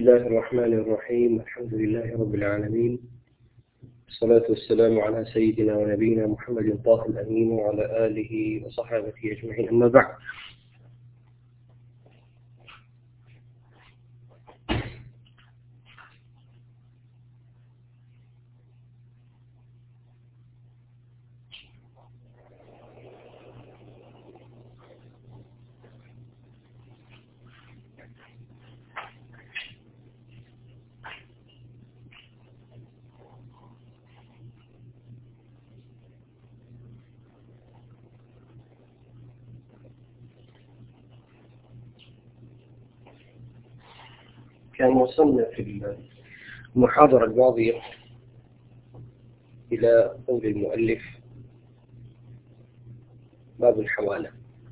الله الرحمن الرحيم. الحمد لله رب العالمين، الصلاة والسلام على سيدنا ونبينا محمد طه الأمين وعلى آله وصحابته أجمعين، أما بعد. كان وصلنا في المحاضرة الماضية إلى قول المؤلف باب الحوالة.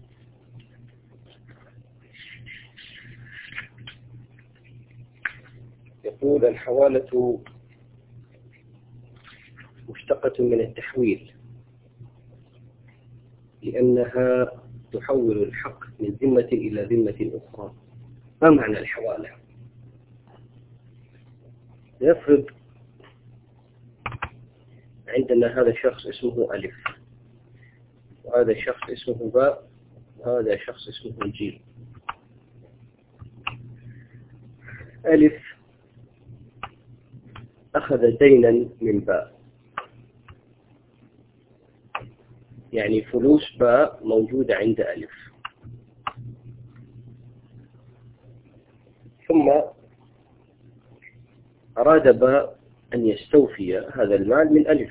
يقول: الحوالة مشتقة من التحويل، لأنها تحول الحق من ذمة إلى ذمة أخرى. ما معنى الحوالة؟ يفرض عندنا هذا الشخص اسمه ألف، وهذا الشخص اسمه باء، وهذا الشخص اسمه جيم. ألف أخذ دينا من باء، يعني فلوس باء موجودة عند ألف، ثم أراد باء أن يستوفي هذا المال من ألف،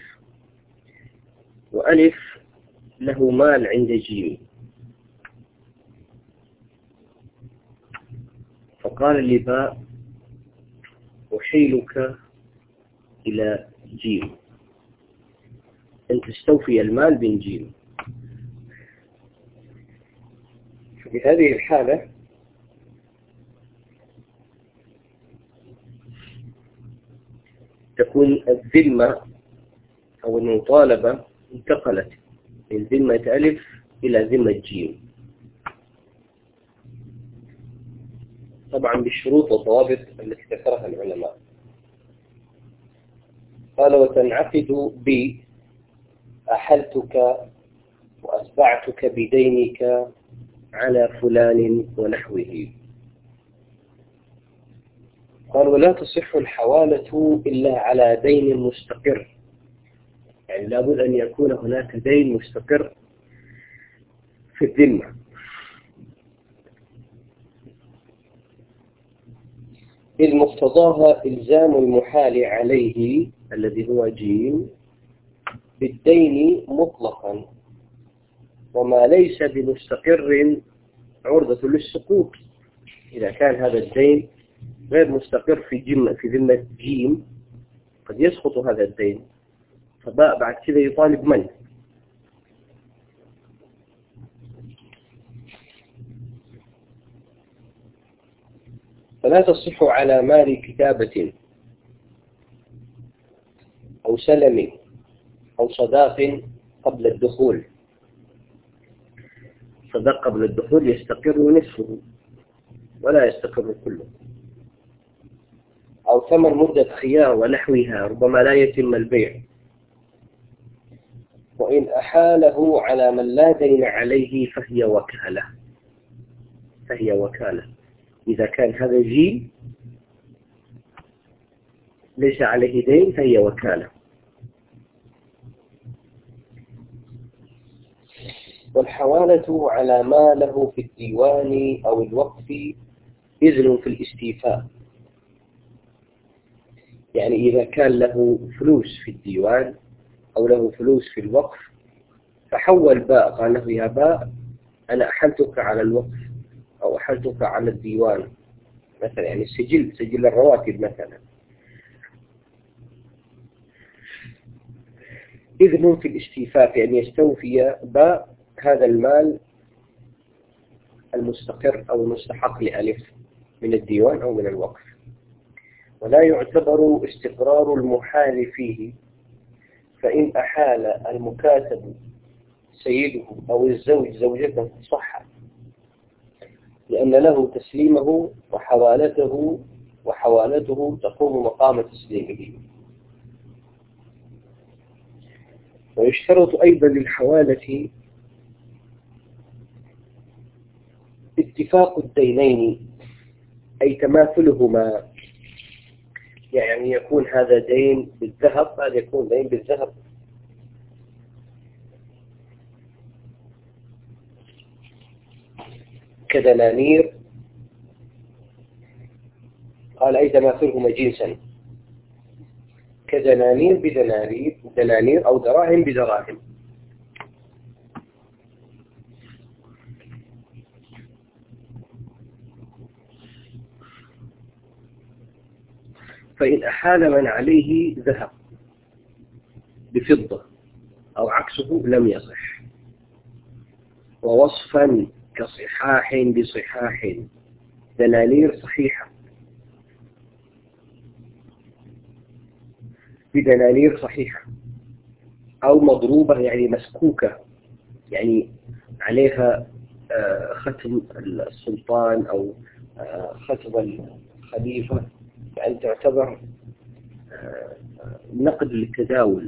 وألف له مال عند جيم، فقال لباء: أحيلك إلى جيم أن تستوفي المال من جيم. في هذه الحالة تكون الذمة أو المطالبة انتقلت من ذمة ألف إلى ذمة جيم، طبعا بالشروط والضوابط التي ذكرها العلماء. قال: وتنعقد أحلتك وأتبعتك بدينك على فلان ونحوه. قال: ولا تصح الحوالة إلا على دين مستقر، يعني لابد أن يكون هناك دين مستقر في الذمة. إذ مقتضاها إلزام المحال عليه الذي هو جيم بالدين مطلقا، وما ليس بمستقر عرضة للسقوط. إذا كان هذا الدين غير مستقر في ذمة جيم قد يسقط هذا الدين، فباء بعد كذا يطالب من؟ فلا تصح على مال كتابة أو سلم أو صداق قبل الدخول. صداق قبل الدخول يستقر نصفه ولا يستقر كله، أو ثمن مدة خيار ونحوها ربما لا يتم البيع. وإن أحاله على من لا دين عليه فهي وكالة. إذا كان هذا جيل ليس عليه دين فهي وكالة. والحوالة على ما له في الديوان أو الوقف إذن في الاستيفاء، يعني إذا كان له فلوس في الديوان أو له فلوس في الوقف فحول باء، قال له: يا باء أنا أحلتك على الوقف أو أحلتك على الديوان مثلا، يعني سجل الرواتب مثلا. إذن في الاستيفاء في أن يستوفي باء هذا المال المستقر أو المستحق لألف من الديوان أو من الوقف. ولا يعتبر استقرار المحال فيه، فإن أحال المكاتب سيده أو الزوج زوجته صح، لأن له تسليمه وحوالته وحوالته تقوم مقام تسليمه. ويشترط أيضا للحوالة اتفاق الدينين، أي تماثلهما، يعني يكون هذا دين بالذهب، هذا يكون دين بالذهب. كدنانير، قال أي تماثلهما جنسا، كدنانير دنانير أو دراهم بدراهم. فإن أحال من عليه ذهب بفضة أو عكسه لم يصح. ووصفا كصحاح بصحاح، دنانير صحيحة بدنانير صحيحة، أو مضروبة يعني مسكوكة، يعني عليها ختم السلطان أو ختم الخليفة، يعني تعتبر نقد للتداول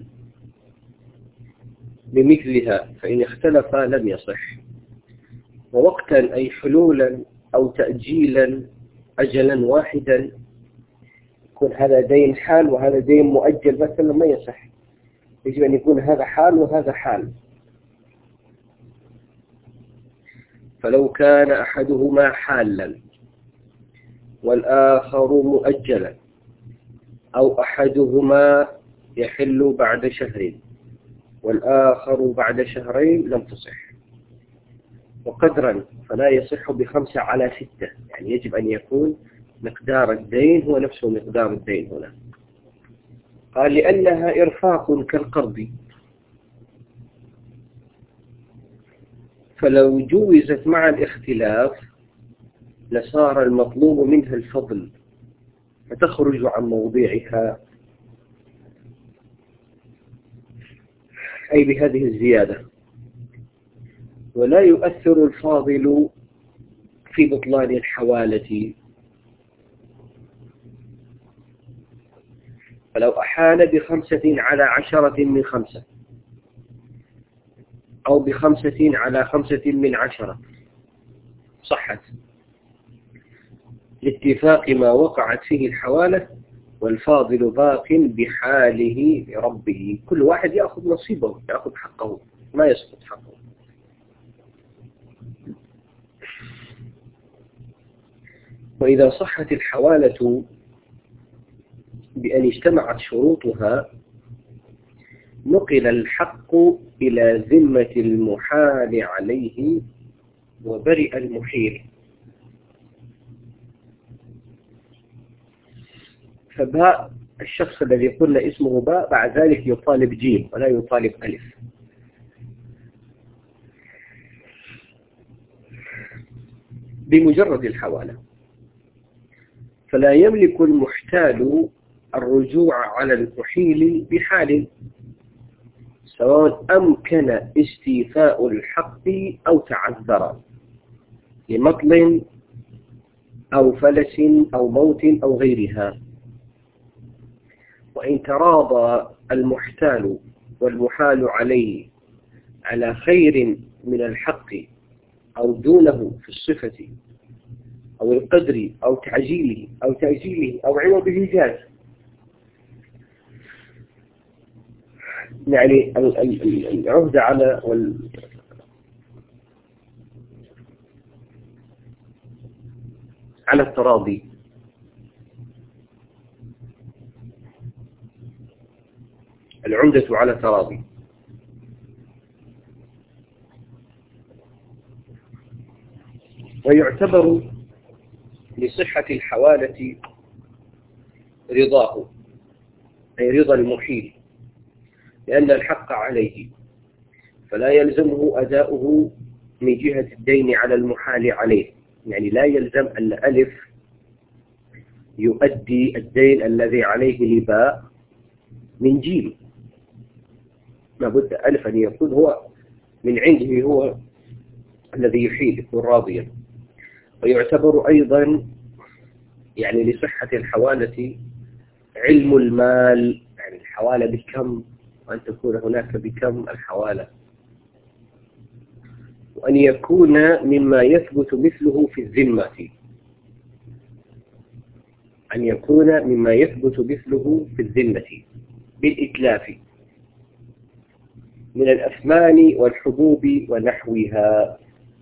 بمثلها، فإن اختلف لم يصح. ووقتا أي حلولا أو تأجيلا أجلا واحدا، يكون هذا دين حال وهذا دين مؤجل مثلا، ما يصح، يجب أن يكون هذا حال وهذا حال. فلو كان أحدهما حالا والآخر مؤجلا، أو أحدهما يحل بعد شهر والآخر بعد شهرين، لم تصح. وقدرا فلا يصح ب5 على 6، يعني يجب أن يكون مقدار الدين هو نفسه مقدار الدين هنا. قال لأنها إرفاق كالقرض، فلو جوزت مع الاختلاف لصار المطلوب منها الفضل فتخرج عن موضعها، أي بهذه الزيادة. ولا يؤثر الفاضل في بطلان الحوالة. فلو أحال ب5 على 10 من 5، أو ب5 على 5 من 10، صحت لاتفاق ما وقعت فيه الحوالة، والفاضل باق بحاله لربه. كل واحد يأخذ نصيبه، يأخذ حقه، ما يسقط حقه. وإذا صحت الحوالة بأن اجتمعت شروطها، نقل الحق إلى ذمة المحال عليه وبرئ المحيل. فباء الشخص الذي قلنا اسمه باء بعد ذلك يطالب جيم ولا يطالب ألف. بمجرد الحوالة، فلا يملك المحتال الرجوع على المحيل بحال، سواء أمكن استيفاء الحق أو تعذر لمطل أو فلس أو موت أو غيرها. وإن تراضى المحتال والمحال عليه على خير من الحق أو دونه في الصفة أو القدر أو تأجيله أو عوضه جاز. يعني العهد على التراضي، العمدة على التراضي. ويعتبر لصحة الحوالة رضاه، أي رضا المحيل، لأن الحق عليه، فلا يلزمه أداؤه من جهة الدين على المحال عليه. يعني لا يلزم أن ألف يؤدي الدين الذي عليه لباء من جيم، لابد ألف أن يكون هو من عنده، هو الذي يحيل، يكون راضيا. ويعتبر أيضا يعني لصحة الحوالة علم المال، يعني الحوالة بكم، وأن تكون هناك بكم الحوالة، وأن يكون مما يثبت مثله في الذمة، أن يكون مما يثبت مثله في الذمة بالإتلاف من الأثمان والحبوب ونحوها.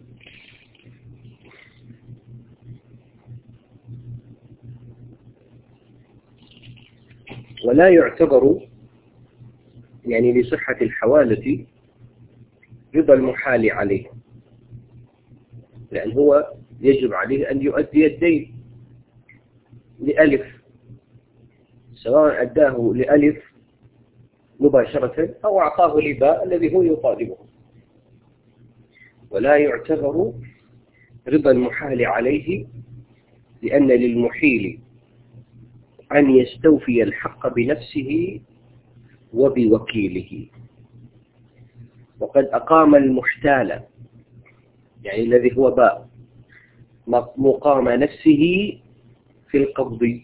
ولا يعتبر يعني لصحة الحوالة رضا المحال عليه، لأن هو يجب عليه أن يؤدي الدين لألف، سواء أداه لألف مباشرة أو أعطاه لباء الذي هو يطالبه. ولا يعتبر رضا المحال عليه، لأن للمحيل أن يستوفي الحق بنفسه وبوكيله، وقد أقام المحتال يعني الذي هو باء مقام نفسه في القبض،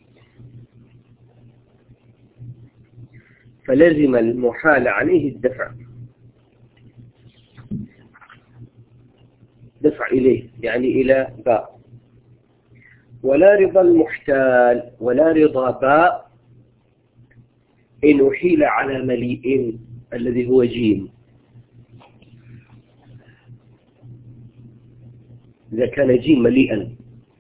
فلزم المحال عليه الدفع إليه يعني إلى باء. ولا رضا المحتال ولا رضا باء إن أحيل على مليء الذي هو جيم، إذا كان جيم مليئا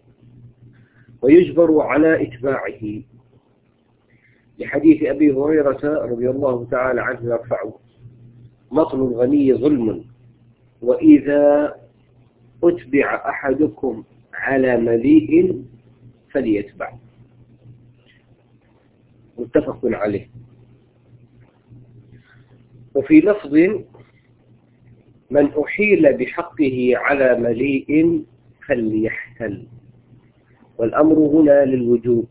ويجبر على إتباعه، لحديث أبي هريرة رضي الله تعالى عنه يرفعه: مطل الغني ظلم، وإذا أتبع أحدكم على مليء فليتبع. متفق عليه. وفي لفظ: من أحيل بحقه على مليء فليحتل، والأمر هنا للوجوب.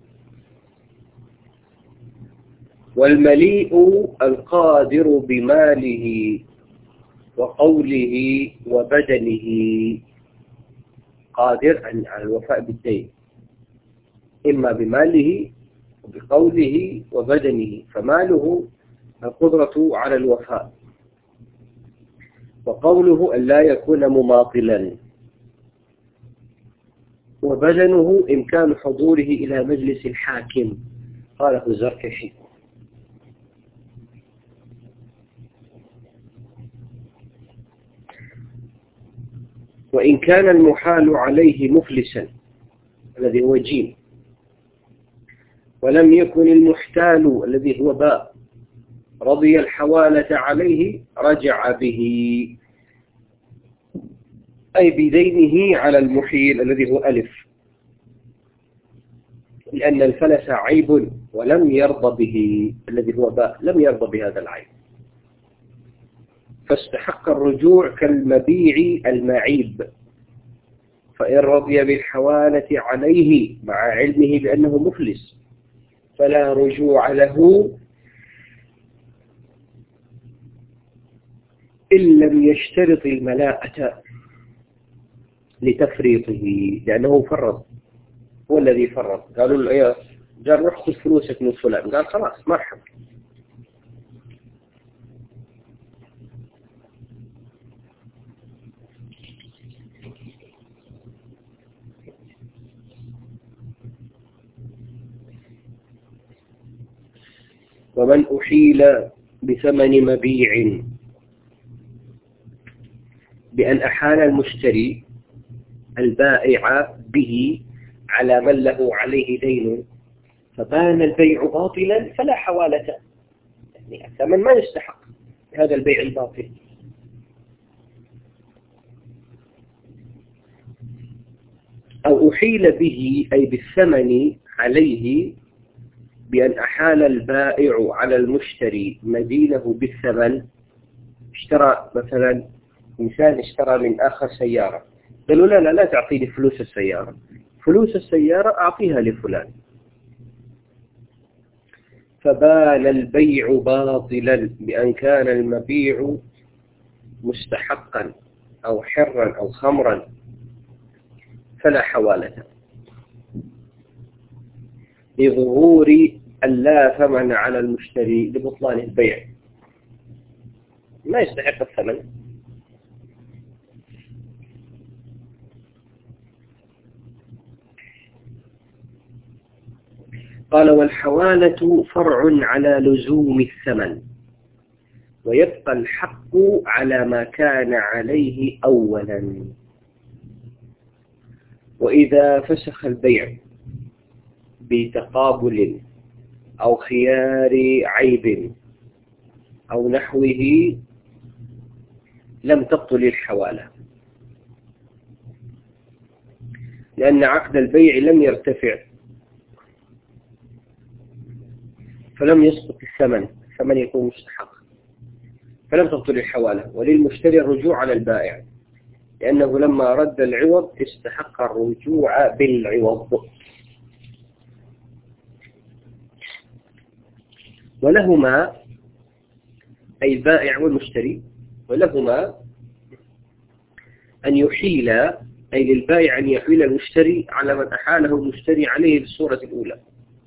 والمليء القادر بماله وقوله وبدنه، قادر على الوفاء بالدين إما بماله وبقوله وبدنه، فماله القدرة على الوفاء، وقوله أن لا يكون مماطلا، وبدنه إمكان حضوره إلى مجلس الحاكم، قاله الزركشي. وإن كان المحال عليه مفلسا الذي هو جيم، ولم يكن المحتال الذي هو باء رضي الحوالة عليه، رجع به أي بدينه على المحيل الذي هو ألف، لأن الفلس عيب ولم يرضى به الذي هو باء، لم يرضى بهذا العيب، فاستحق الرجوع كالمبيع المعيب. فإن رضي بالحوالة عليه مع علمه بأنه مفلس فلا رجوع له إن لم يشترط الملاءة لتفريطه، لأنه فرط، هو الذي فرط. قالوا له يا جار روح خذ فلوسك من فلان، قال خلاص مرحبا. ومن أحيل بثمن مبيع بأن أحال المشتري البائع به على من له عليه دين فبان البيع باطلا فلا حوالة، يعني الثمن ما يستحق هذا البيع الباطل. أو أحيل به أي بالثمن عليه بأن أحال البائع على المشتري مدينه بالثمن. اشترى مثلا إنسان اشترى من آخر سيارة، قالوا لا تعطيني فلوس السيارة، فلوس السيارة أعطيها لفلان، فبان البيع باطلا بأن كان المبيع مستحقا أو حرا أو خمرا فلا حوالة. لظهور اللا ثمن على المشتري لبطلان البيع، ما يستحق الثمن. قال: والحوالة فرع على لزوم الثمن، ويبقى الحق على ما كان عليه أولا. وإذا فسخ البيع بتقابل أو خيار عيب أو نحوه لم تبطل الحوالة، لأن عقد البيع لم يرتفع فلم يسقط الثمن يكون مستحق، فلم تبطل الحوالة. وللمشتري الرجوع على البائع، لأنه لما رد العوض استحق الرجوع بالعوض. ولهما، أي البائع والمشتري، ولهما أن يحيل، أي للبائع أن يحيل المشتري على من أحاله المشتري عليه بالصورة الأولى،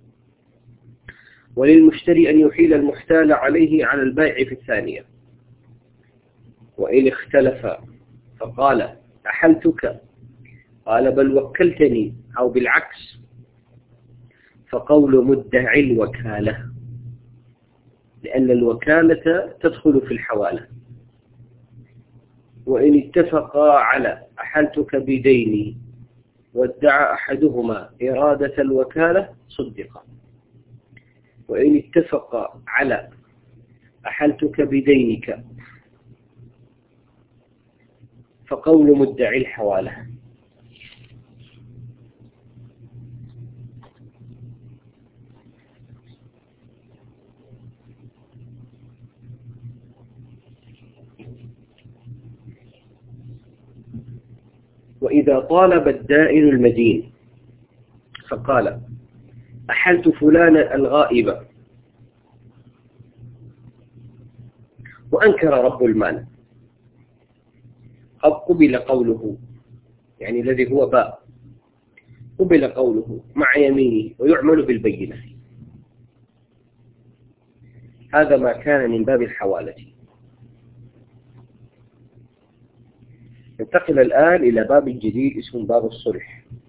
وللمشتري أن يحيل المحتال عليه على البائع في الثانية. وإن اختلف فقال: أحلتك، قال: بل وكلتني، أو بالعكس، فقول مدعي الوكالة، لأن الوكالة تدخل في الحوالة. وإن اتفقا على أحلتك بديني وادعى أحدهما إرادة الوكالة صدقا. وإن اتفقا على أحلتك بدينك فقول مدعي الحوالة. وإذا طالب الدائن المدين فقال: أحلت فلانا الغائب، وأنكر رب المال، قد قبل قوله، يعني الذي هو باء، قبل قوله مع يمينه ويعمل بالبينة. هذا ما كان من باب الحوالة. ننتقل الآن إلى باب جديد اسمه باب الصلح.